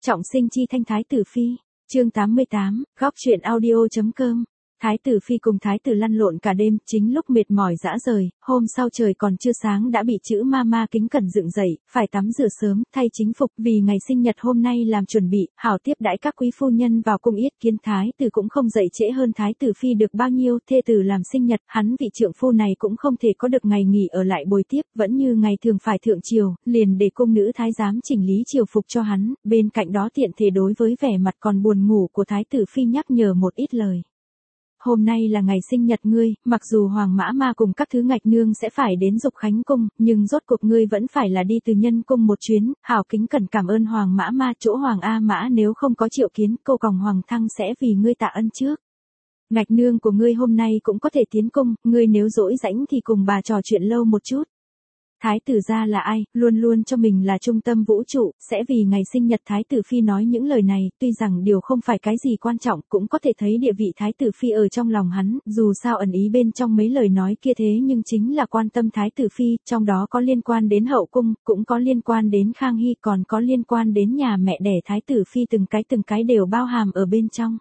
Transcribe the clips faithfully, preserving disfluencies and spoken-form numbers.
Trọng sinh chi thanh thái tử phi, chương tám mươi tám, góc truyện audio.com. Thái tử phi cùng thái tử lăn lộn cả đêm, chính lúc mệt mỏi rã rời, hôm sau trời còn chưa sáng đã bị chữ ma ma kính cẩn dựng dậy, phải tắm rửa sớm, thay chính phục vì ngày sinh nhật hôm nay làm chuẩn bị, hảo tiếp đãi các quý phu nhân vào cung yết kiến. Thái tử cũng không dậy trễ hơn thái tử phi được bao nhiêu, thê tử làm sinh nhật, hắn vị trượng phu này cũng không thể có được ngày nghỉ ở lại bồi tiếp, vẫn như ngày thường phải thượng triều, liền để cung nữ thái giám chỉnh lý triều phục cho hắn, bên cạnh đó tiện thể đối với vẻ mặt còn buồn ngủ của thái tử phi nhắc nhở một ít lời. Hôm nay là ngày sinh nhật ngươi, mặc dù Hoàng Mã Ma cùng các thứ ngạch nương sẽ phải đến Dục Khánh Cung, nhưng rốt cuộc ngươi vẫn phải là đi từ Nhân Cung một chuyến, hảo kính cẩn cảm ơn Hoàng Mã Ma. Chỗ Hoàng A Mã nếu không có triệu kiến, cô còng Hoàng Thăng sẽ vì ngươi tạ ân trước. Ngạch nương của ngươi hôm nay cũng có thể tiến cung, ngươi nếu rỗi rãnh thì cùng bà trò chuyện lâu một chút. Thái tử gia là ai, luôn luôn cho mình là trung tâm vũ trụ, sẽ vì ngày sinh nhật thái tử phi nói những lời này, tuy rằng điều không phải cái gì quan trọng, cũng có thể thấy địa vị thái tử phi ở trong lòng hắn, dù sao ẩn ý bên trong mấy lời nói kia thế nhưng chính là quan tâm thái tử phi, trong đó có liên quan đến hậu cung, cũng có liên quan đến Khang Hy, còn có liên quan đến nhà mẹ đẻ thái tử phi, từng cái từng cái đều bao hàm ở bên trong.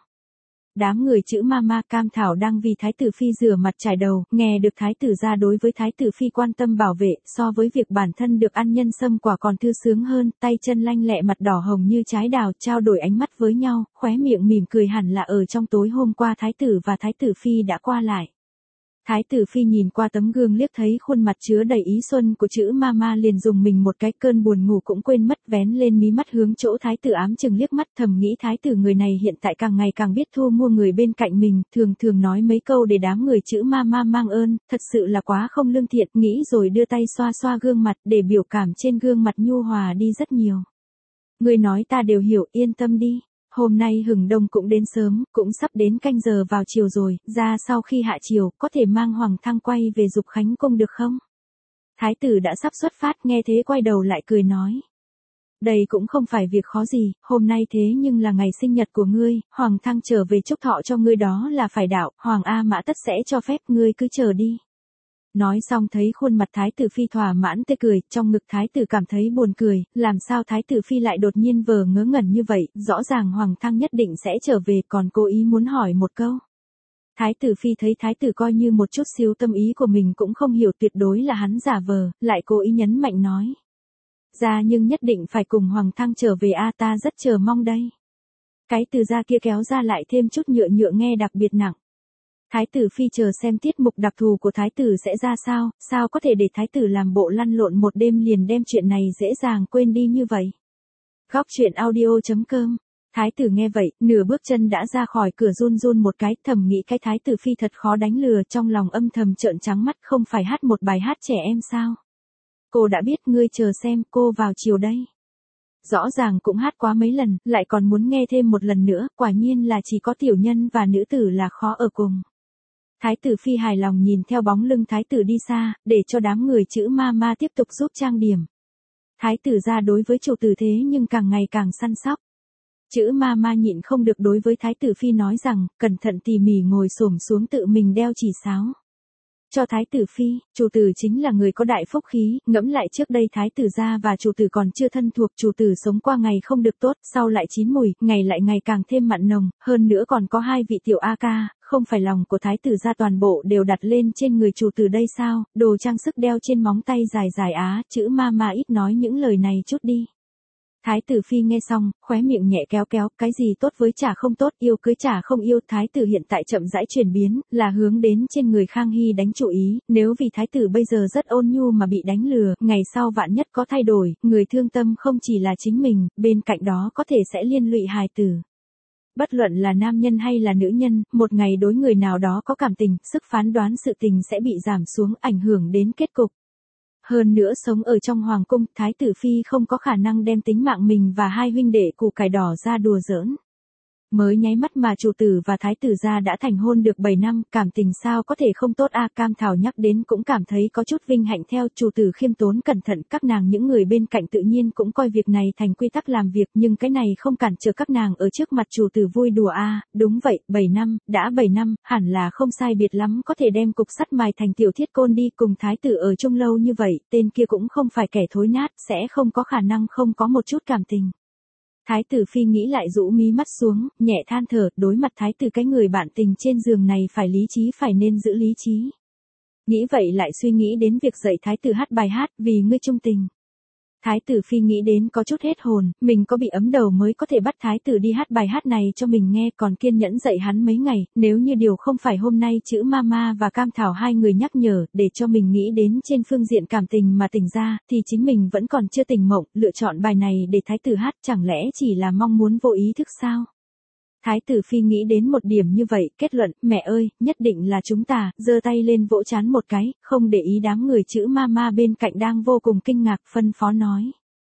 Đám người chữ ma ma Cam Thảo đang vì thái tử phi rửa mặt trải đầu, nghe được thái tử gia đối với thái tử phi quan tâm bảo vệ, so với việc bản thân được ăn nhân sâm quả còn thư sướng hơn, tay chân lanh lẹ mặt đỏ hồng như trái đào, trao đổi ánh mắt với nhau, khóe miệng mỉm cười hẳn là ở trong tối hôm qua thái tử và thái tử phi đã qua lại. Thái tử phi nhìn qua tấm gương liếc thấy khuôn mặt chứa đầy ý xuân của chữ ma ma liền dùng mình một cái, cơn buồn ngủ cũng quên mất, vén lên mí mắt hướng chỗ thái tử ám chừng liếc mắt, thầm nghĩ thái tử người này hiện tại càng ngày càng biết thu mua người bên cạnh mình, thường thường nói mấy câu để đám người chữ ma ma mang ơn, thật sự là quá không lương thiện, nghĩ rồi đưa tay xoa xoa gương mặt để biểu cảm trên gương mặt nhu hòa đi rất nhiều. Người nói ta đều hiểu, yên tâm đi. Hôm nay hừng đông cũng đến sớm, cũng sắp đến canh giờ vào chiều rồi, ra sau khi hạ chiều, có thể mang Hoàng Thăng quay về Dục Khánh Cung được không? Thái tử đã sắp xuất phát, nghe thế quay đầu lại cười nói. Đây cũng không phải việc khó gì, hôm nay thế nhưng là ngày sinh nhật của ngươi, Hoàng Thăng trở về chúc thọ cho ngươi đó là phải đạo, Hoàng A Mã tất sẽ cho phép, ngươi cứ chờ đi. Nói xong thấy khuôn mặt thái tử phi thỏa mãn tươi cười, trong ngực thái tử cảm thấy buồn cười, làm sao thái tử phi lại đột nhiên vờ ngớ ngẩn như vậy, rõ ràng Hoàng Thăng nhất định sẽ trở về, còn cố ý muốn hỏi một câu. Thái tử phi thấy thái tử coi như một chút xíu tâm ý của mình cũng không hiểu, tuyệt đối là hắn giả vờ, lại cố ý nhấn mạnh nói. Ra nhưng nhất định phải cùng Hoàng Thăng trở về a, ta rất chờ mong đây. Cái từ ra kia kéo ra lại thêm chút nhựa nhựa nghe đặc biệt nặng. Thái tử phi chờ xem tiết mục đặc thù của thái tử sẽ ra sao, sao có thể để thái tử làm bộ lăn lộn một đêm liền đem chuyện này dễ dàng quên đi như vậy. Góc truyện audio.com. Thái tử nghe vậy, nửa bước chân đã ra khỏi cửa run run một cái, thầm nghĩ cái thái tử phi thật khó đánh lừa, trong lòng âm thầm trợn trắng mắt, không phải hát một bài hát trẻ em sao. Cô đã biết, ngươi chờ xem, cô vào chiều đây. Rõ ràng cũng hát quá mấy lần, lại còn muốn nghe thêm một lần nữa, quả nhiên là chỉ có tiểu nhân và nữ tử là khó ở cùng. Thái tử phi hài lòng nhìn theo bóng lưng thái tử đi xa, để cho đám người chữ ma ma tiếp tục giúp trang điểm. Thái tử ra đối với chủ tử thế nhưng càng ngày càng săn sóc. Chữ ma ma nhịn không được đối với thái tử phi nói rằng, cẩn thận tỉ mỉ ngồi xổm xuống tự mình đeo chỉ sáo. Cho thái tử phi, chủ tử chính là người có đại phúc khí, ngẫm lại trước đây thái tử gia và chủ tử còn chưa thân thuộc, chủ tử sống qua ngày không được tốt, sau lại chín mùi, ngày lại ngày càng thêm mặn nồng, hơn nữa còn có hai vị tiểu A ca, không phải lòng của thái tử gia toàn bộ đều đặt lên trên người chủ tử đây sao, đồ trang sức đeo trên móng tay dài dài á, chữ ma ma ít nói những lời này chút đi. Thái tử phi nghe xong, khóe miệng nhẹ kéo kéo, cái gì tốt với chả không tốt, yêu cưới chả không yêu, thái tử hiện tại chậm rãi chuyển biến, là hướng đến trên người Khang Hy đánh chủ ý, nếu vì thái tử bây giờ rất ôn nhu mà bị đánh lừa, ngày sau vạn nhất có thay đổi, người thương tâm không chỉ là chính mình, bên cạnh đó có thể sẽ liên lụy hài tử. Bất luận là nam nhân hay là nữ nhân, một ngày đối người nào đó có cảm tình, sức phán đoán sự tình sẽ bị giảm xuống, ảnh hưởng đến kết cục. Hơn nữa sống ở trong hoàng cung, thái tử phi không có khả năng đem tính mạng mình và hai huynh đệ củ cải đỏ ra đùa giỡn. Mới nháy mắt mà chủ tử và thái tử gia đã thành hôn được bảy năm, cảm tình sao có thể không tốt a. Cam Thảo nhắc đến cũng cảm thấy có chút vinh hạnh theo, chủ tử khiêm tốn cẩn thận, các nàng những người bên cạnh tự nhiên cũng coi việc này thành quy tắc làm việc, nhưng cái này không cản trở các nàng ở trước mặt chủ tử vui đùa a. Đúng vậy, bảy năm, đã bảy năm, hẳn là không sai biệt lắm, có thể đem cục sắt mài thành tiểu thiết côn đi, cùng thái tử ở chung lâu như vậy, tên kia cũng không phải kẻ thối nát, sẽ không có khả năng không có một chút cảm tình. Thái tử phi nghĩ lại rũ mí mắt xuống, nhẹ than thở, đối mặt thái tử cái người bạn tình trên giường này phải lý trí phải nên giữ lý trí. Nghĩ vậy lại suy nghĩ đến việc dạy thái tử hát bài hát vì ngươi trung tình. Thái tử phi nghĩ đến có chút hết hồn, mình có bị ấm đầu mới có thể bắt thái tử đi hát bài hát này cho mình nghe, còn kiên nhẫn dạy hắn mấy ngày, nếu như điều không phải hôm nay chữ Mama và Cam Thảo hai người nhắc nhở, để cho mình nghĩ đến trên phương diện cảm tình mà tỉnh ra, thì chính mình vẫn còn chưa tỉnh mộng, lựa chọn bài này để thái tử hát chẳng lẽ chỉ là mong muốn vô ý thức sao? Thái tử phi nghĩ đến một điểm như vậy, kết luận, mẹ ơi, nhất định là chúng ta, giơ tay lên vỗ trán một cái, không để ý đám người chữ Mama bên cạnh đang vô cùng kinh ngạc, phân phó nói.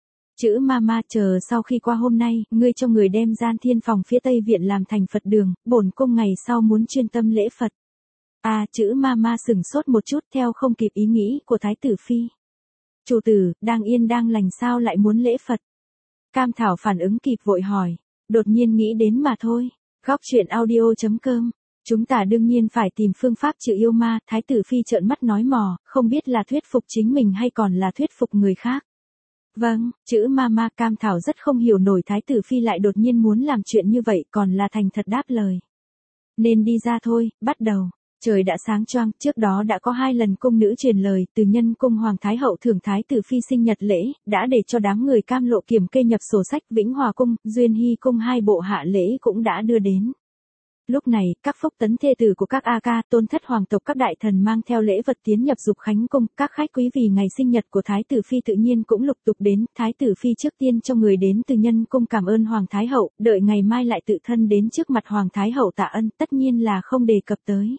Chữ Mama, chờ sau khi qua hôm nay, ngươi cho người đem gian thiên phòng phía tây viện làm thành Phật đường, bổn cung ngày sau muốn chuyên tâm lễ Phật. À, chữ Mama sừng sốt một chút theo không kịp ý nghĩ của thái tử phi. Chủ tử, đang yên đang lành sao lại muốn lễ Phật? Cam Thảo phản ứng kịp vội hỏi. Đột nhiên nghĩ đến mà thôi. Góc chuyện audio chấm com. Chúng ta đương nhiên phải tìm phương pháp trừ yêu ma, thái tử phi trợn mắt nói mò, không biết là thuyết phục chính mình hay còn là thuyết phục người khác. Vâng, chữ Mama. Cam Thảo rất không hiểu nổi thái tử phi lại đột nhiên muốn làm chuyện như vậy, còn là thành thật đáp lời. Nên đi ra thôi, bắt đầu. Trời đã sáng choang, trước đó đã có hai lần cung nữ truyền lời, từ nhân cung Hoàng Thái Hậu thưởng thái tử phi sinh nhật lễ, đã để cho đám người Cam Lộ kiểm kê nhập sổ sách. Vĩnh Hòa cung, Duyên Hy cung hai bộ hạ lễ cũng đã đưa đến. Lúc này, các phúc tấn thê tử của các A ca, tôn thất hoàng tộc các đại thần mang theo lễ vật tiến nhập Dục Khánh cung, các khách quý vì ngày sinh nhật của thái tử phi tự nhiên cũng lục tục đến, thái tử phi trước tiên cho người đến từ nhân cung cảm ơn Hoàng Thái Hậu, đợi ngày mai lại tự thân đến trước mặt Hoàng Thái Hậu tạ ân, tất nhiên là không đề cập tới.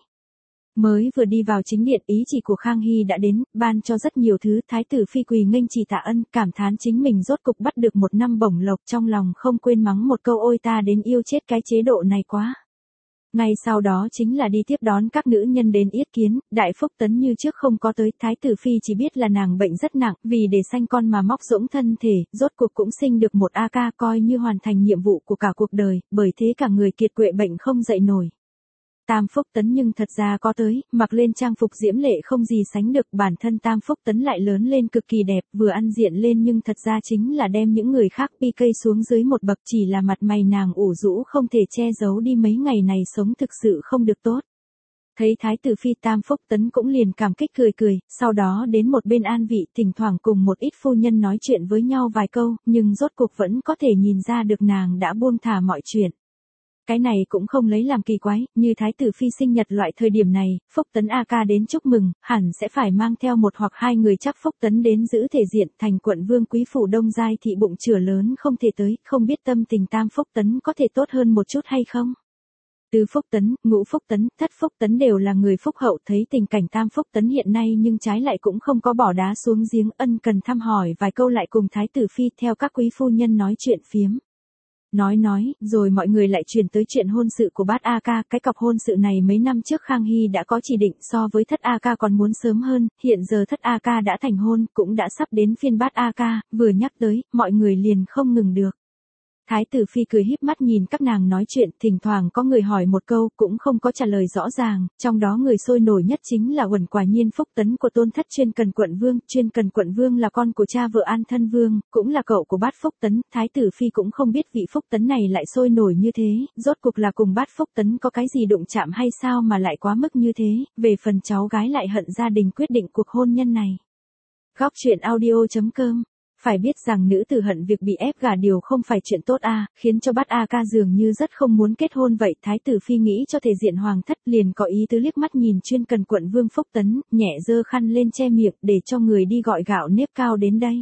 Mới vừa đi vào chính điện, ý chỉ của Khang Hy đã đến, ban cho rất nhiều thứ, thái tử phi quỳ nghênh chỉ tạ ân, cảm thán chính mình rốt cục bắt được một năm bổng lộc, trong lòng không quên mắng một câu ôi ta đến yêu chết cái chế độ này quá. Ngay sau đó chính là đi tiếp đón các nữ nhân đến yết kiến, đại phúc tấn như trước không có tới, thái tử phi chỉ biết là nàng bệnh rất nặng, vì để sanh con mà móc dỗng thân thể, rốt cuộc cũng sinh được một A ca coi như hoàn thành nhiệm vụ của cả cuộc đời, bởi thế cả người kiệt quệ bệnh không dậy nổi. Tam Phúc Tấn nhưng thật ra có tới, mặc lên trang phục diễm lệ không gì sánh được, bản thân Tam Phúc Tấn lại lớn lên cực kỳ đẹp, vừa ăn diện lên nhưng thật ra chính là đem những người khác pi cây xuống dưới một bậc, chỉ là mặt mày nàng ủ rũ không thể che giấu đi mấy ngày này sống thực sự không được tốt. Thấy thái tử phi Tam Phúc Tấn cũng liền cảm kích cười cười, sau đó đến một bên an vị, thỉnh thoảng cùng một ít phu nhân nói chuyện với nhau vài câu, nhưng rốt cuộc vẫn có thể nhìn ra được nàng đã buông thả mọi chuyện. Cái này cũng không lấy làm kỳ quái, như thái tử phi sinh nhật loại thời điểm này, Phúc Tấn A ca đến chúc mừng, hẳn sẽ phải mang theo một hoặc hai người chắc Phúc Tấn đến giữ thể diện, thành quận vương quý phủ Đông Giai thị bụng chửa lớn không thể tới, không biết tâm tình Tam Phúc Tấn có thể tốt hơn một chút hay không? Tứ Phúc Tấn, Ngũ Phúc Tấn, Thất Phúc Tấn đều là người phúc hậu, thấy tình cảnh Tam Phúc Tấn hiện nay nhưng trái lại cũng không có bỏ đá xuống giếng, ân cần thăm hỏi vài câu lại cùng thái tử phi theo các quý phu nhân nói chuyện phiếm. Nói nói, rồi mọi người lại chuyển tới chuyện hôn sự của bát A ca, cái cọc hôn sự này mấy năm trước Khang Hy đã có chỉ định, so với Thất A ca còn muốn sớm hơn, hiện giờ Thất A ca đã thành hôn, cũng đã sắp đến phiên bát A ca, vừa nhắc tới, mọi người liền không ngừng được. Thái tử phi cười híp mắt nhìn các nàng nói chuyện, thỉnh thoảng có người hỏi một câu, cũng không có trả lời rõ ràng, trong đó người sôi nổi nhất chính là Uẩn Quả Nhiên Phúc Tấn của tôn thất Chuyên Cần Quận Vương, Chuyên Cần Quận Vương là con của cha vợ An Thân Vương, cũng là cậu của bát Phúc Tấn, thái tử phi cũng không biết vị Phúc Tấn này lại sôi nổi như thế, rốt cuộc là cùng bát Phúc Tấn có cái gì đụng chạm hay sao mà lại quá mức như thế, về phần cháu gái lại hận gia đình quyết định cuộc hôn nhân này. Góc chuyện audio chấm com. Phải biết rằng nữ tử hận việc bị ép gả điều không phải chuyện tốt a, khiến cho bát A ca dường như rất không muốn kết hôn vậy, thái tử phi nghĩ cho thể diện hoàng thất liền có ý tứ liếc mắt nhìn Chuyên Cần Quận Vương Phúc Tấn, nhẹ giơ khăn lên che miệng để cho người đi gọi gạo nếp cao đến đây.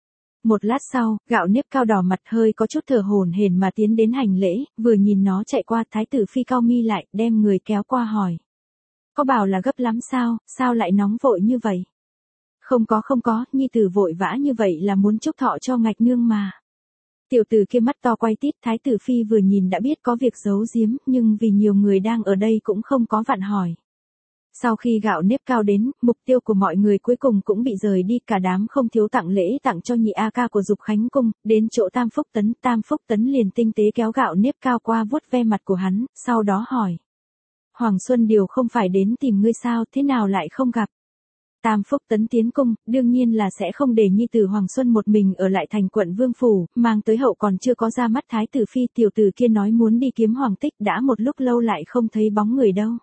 Một lát sau, gạo nếp cao đỏ mặt hơi có chút thở hổn hển mà tiến đến hành lễ, vừa nhìn nó chạy qua, thái tử phi cau mi lại, đem người kéo qua hỏi. Có bảo là gấp lắm sao, sao lại nóng vội như vậy? Không có không có, nhi tử vội vã như vậy là muốn chúc thọ cho ngạch nương mà. Tiểu tử kia mắt to quay tít, thái tử phi vừa nhìn đã biết có việc giấu giếm, nhưng vì nhiều người đang ở đây cũng không có vặn hỏi. Sau khi gạo nếp cao đến, mục tiêu của mọi người cuối cùng cũng bị rời đi, cả đám không thiếu tặng lễ tặng cho nhị A ca của Dục Khánh cung, đến chỗ Tam Phúc Tấn, Tam Phúc Tấn liền tinh tế kéo gạo nếp cao qua vuốt ve mặt của hắn, sau đó hỏi. Hoàng Xuân Điều không phải đến tìm ngươi sao, thế nào lại không gặp? Tam Phúc Tấn tiến cung, đương nhiên là sẽ không để nhi tử Hoàng Xuân một mình ở lại thành quận vương phủ, mang tới hậu còn chưa có ra mắt thái tử phi, tiểu tử kia nói muốn đi kiếm Hoàng Tích, đã một lúc lâu lại không thấy bóng người đâu.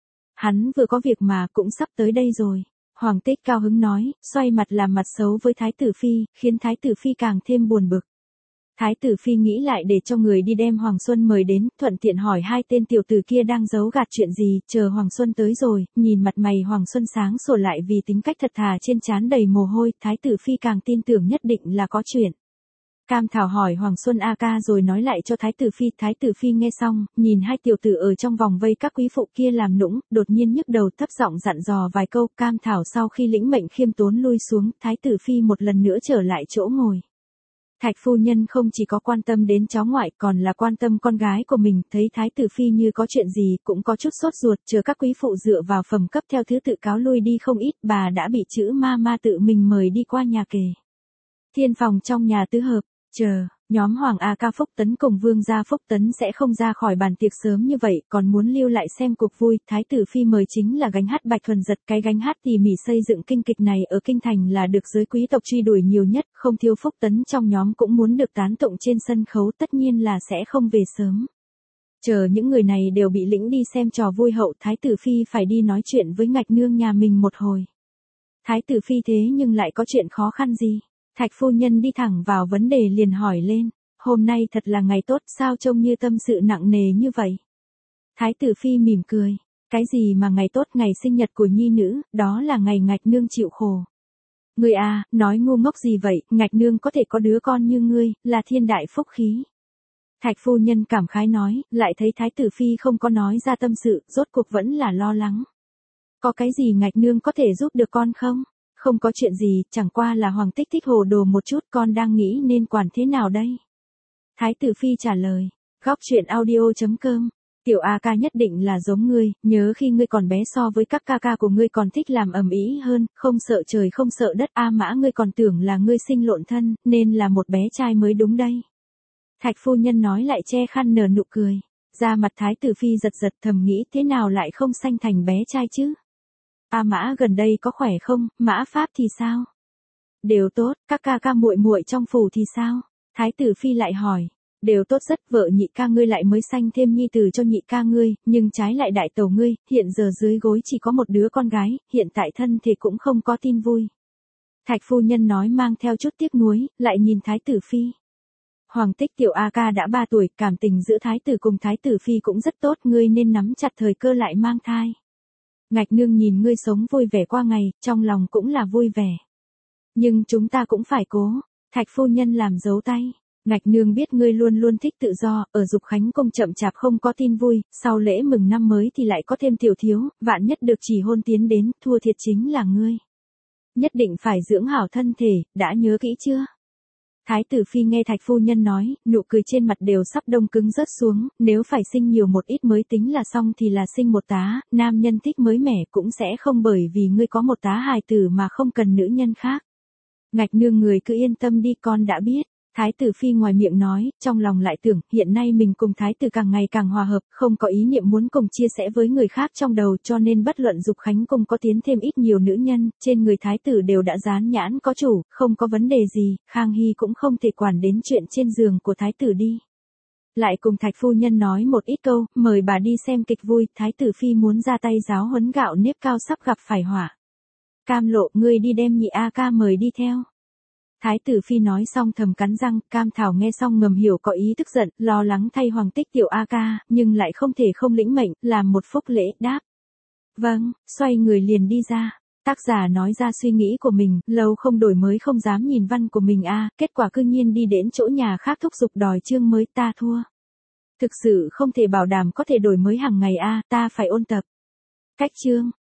Hắn vừa có việc mà cũng sắp tới đây rồi. Hoàng Tích cao hứng nói, xoay mặt làm mặt xấu với thái tử phi, khiến thái tử phi càng thêm buồn bực. Thái tử phi nghĩ lại để cho người đi đem Hoàng Xuân mời đến, thuận tiện hỏi hai tên tiểu tử kia đang giấu gạt chuyện gì, chờ Hoàng Xuân tới rồi, nhìn mặt mày Hoàng Xuân sáng sủa lại vì tính cách thật thà trên trán đầy mồ hôi, thái tử phi càng tin tưởng nhất định là có chuyện. Cam Thảo hỏi Hoàng Xuân a ca rồi nói lại cho thái tử phi, thái tử phi nghe xong, nhìn hai tiểu tử ở trong vòng vây các quý phụ kia làm nũng, đột nhiên nhức đầu thấp giọng dặn dò vài câu, Cam Thảo sau khi lĩnh mệnh khiêm tốn lui xuống, thái tử phi một lần nữa trở lại chỗ ngồi. Thạch phu nhân không chỉ có quan tâm đến cháu ngoại còn là quan tâm con gái của mình, thấy thái tử phi như có chuyện gì cũng có chút sốt ruột, chờ các quý phụ dựa vào phẩm cấp theo thứ tự cáo lui đi không ít, bà đã bị chữ ma ma tự mình mời đi qua nhà kề. Thiên phòng trong nhà tứ hợp, chờ, nhóm Hoàng A Ca Phúc Tấn cùng Vương gia Phúc Tấn sẽ không ra khỏi bàn tiệc sớm như vậy, còn muốn lưu lại xem cuộc vui, thái tử phi mời chính là gánh hát Bạch Thuần Giật, cái gánh hát tỉ mỉ xây dựng kinh kịch này ở kinh thành là được giới quý tộc truy đuổi nhiều nhất, không thiếu Phúc Tấn trong nhóm cũng muốn được tán tụng trên sân khấu, tất nhiên là sẽ không về sớm. Chờ những người này đều bị lĩnh đi xem trò vui hậu, thái tử phi phải đi nói chuyện với Ngạch nương nhà mình một hồi. Thái tử phi thế nhưng lại có chuyện khó khăn gì? Thạch phu nhân đi thẳng vào vấn đề liền hỏi lên, hôm nay thật là ngày tốt, sao trông như tâm sự nặng nề như vậy? Thái tử phi mỉm cười, cái gì mà ngày tốt, ngày sinh nhật của nhi nữ, đó là ngày Ngạch nương chịu khổ. Ngươi à, nói ngu ngốc gì vậy, Ngạch nương có thể có đứa con như ngươi, là thiên đại phúc khí. Thạch phu nhân cảm khái nói, lại thấy thái tử phi không có nói ra tâm sự, rốt cuộc vẫn là lo lắng. Có cái gì Ngạch nương có thể giúp được con không? Không có chuyện gì, chẳng qua là Hoàng Tích thích hồ đồ một chút, con đang nghĩ nên quản thế nào đây? Thái tử phi trả lời, góc truyện audio chấm com, tiểu A ca nhất định là giống ngươi, nhớ khi ngươi còn bé so với các ca ca của ngươi còn thích làm ầm ĩ hơn, không sợ trời không sợ đất, A Mã ngươi còn tưởng là ngươi sinh lộn thân, nên là một bé trai mới đúng đây. Thạch phu nhân nói lại che khăn nở nụ cười, da mặt thái tử phi giật giật thầm nghĩ thế nào lại không sanh thành bé trai chứ? A Mã gần đây có khỏe không, Mã Pháp thì sao? Đều tốt, các ca ca muội muội trong phủ thì sao? Thái tử phi lại hỏi, đều tốt rất, vợ nhị ca ngươi lại mới sanh thêm nhi tử cho nhị ca ngươi, nhưng trái lại đại tẩu ngươi, hiện giờ dưới gối chỉ có một đứa con gái, hiện tại thân thì cũng không có tin vui. Thạch phu nhân nói mang theo chút tiếc nuối, lại nhìn thái tử phi. Hoàng Tích tiểu A ca đã ba tuổi, cảm tình giữa thái tử cùng thái tử phi cũng rất tốt, ngươi nên nắm chặt thời cơ lại mang thai. Ngạch nương nhìn ngươi sống vui vẻ qua ngày, trong lòng cũng là vui vẻ. Nhưng chúng ta cũng phải cố, Thạch phu nhân làm dấu tay. Ngạch nương biết ngươi luôn luôn thích tự do, ở Dục Khánh Cung chậm chạp không có tin vui, sau lễ mừng năm mới thì lại có thêm tiểu thiếu, vạn nhất được chỉ hôn tiến đến, thua thiệt chính là ngươi. Nhất định phải dưỡng hảo thân thể, đã nhớ kỹ chưa? Thái tử phi nghe Thạch phu nhân nói, nụ cười trên mặt đều sắp đông cứng rớt xuống, nếu phải sinh nhiều một ít mới tính là xong thì là sinh một tá, nam nhân thích mới mẻ cũng sẽ không bởi vì ngươi có một tá hài tử mà không cần nữ nhân khác. Ngạch nương người cứ yên tâm đi, con đã biết. Thái tử phi ngoài miệng nói, trong lòng lại tưởng, hiện nay mình cùng thái tử càng ngày càng hòa hợp, không có ý niệm muốn cùng chia sẻ với người khác trong đầu, cho nên bất luận Dục Khánh Cung có tiến thêm ít nhiều nữ nhân, trên người thái tử đều đã dán nhãn có chủ, không có vấn đề gì, Khang Hy cũng không thể quản đến chuyện trên giường của thái tử đi. Lại cùng Thạch phu nhân nói một ít câu, mời bà đi xem kịch vui, thái tử phi muốn ra tay giáo huấn gạo nếp cao sắp gặp phải hỏa. Cam Lộ, ngươi đi đem nhị A ca mời đi theo. Thái tử phi nói xong thầm cắn răng, Cam Thảo nghe xong ngầm hiểu có ý tức giận, lo lắng thay Hoàng Tích tiểu A ca, nhưng lại không thể không lĩnh mệnh, làm một phúc lễ, đáp. Vâng, xoay người liền đi ra. Tác giả nói ra suy nghĩ của mình, lâu không đổi mới không dám nhìn văn của mình a, kết quả cư nhiên đi đến chỗ nhà khác thúc giục đòi chương mới, ta thua. Thực sự không thể bảo đảm có thể đổi mới hàng ngày a, ta phải ôn tập. Cách chương.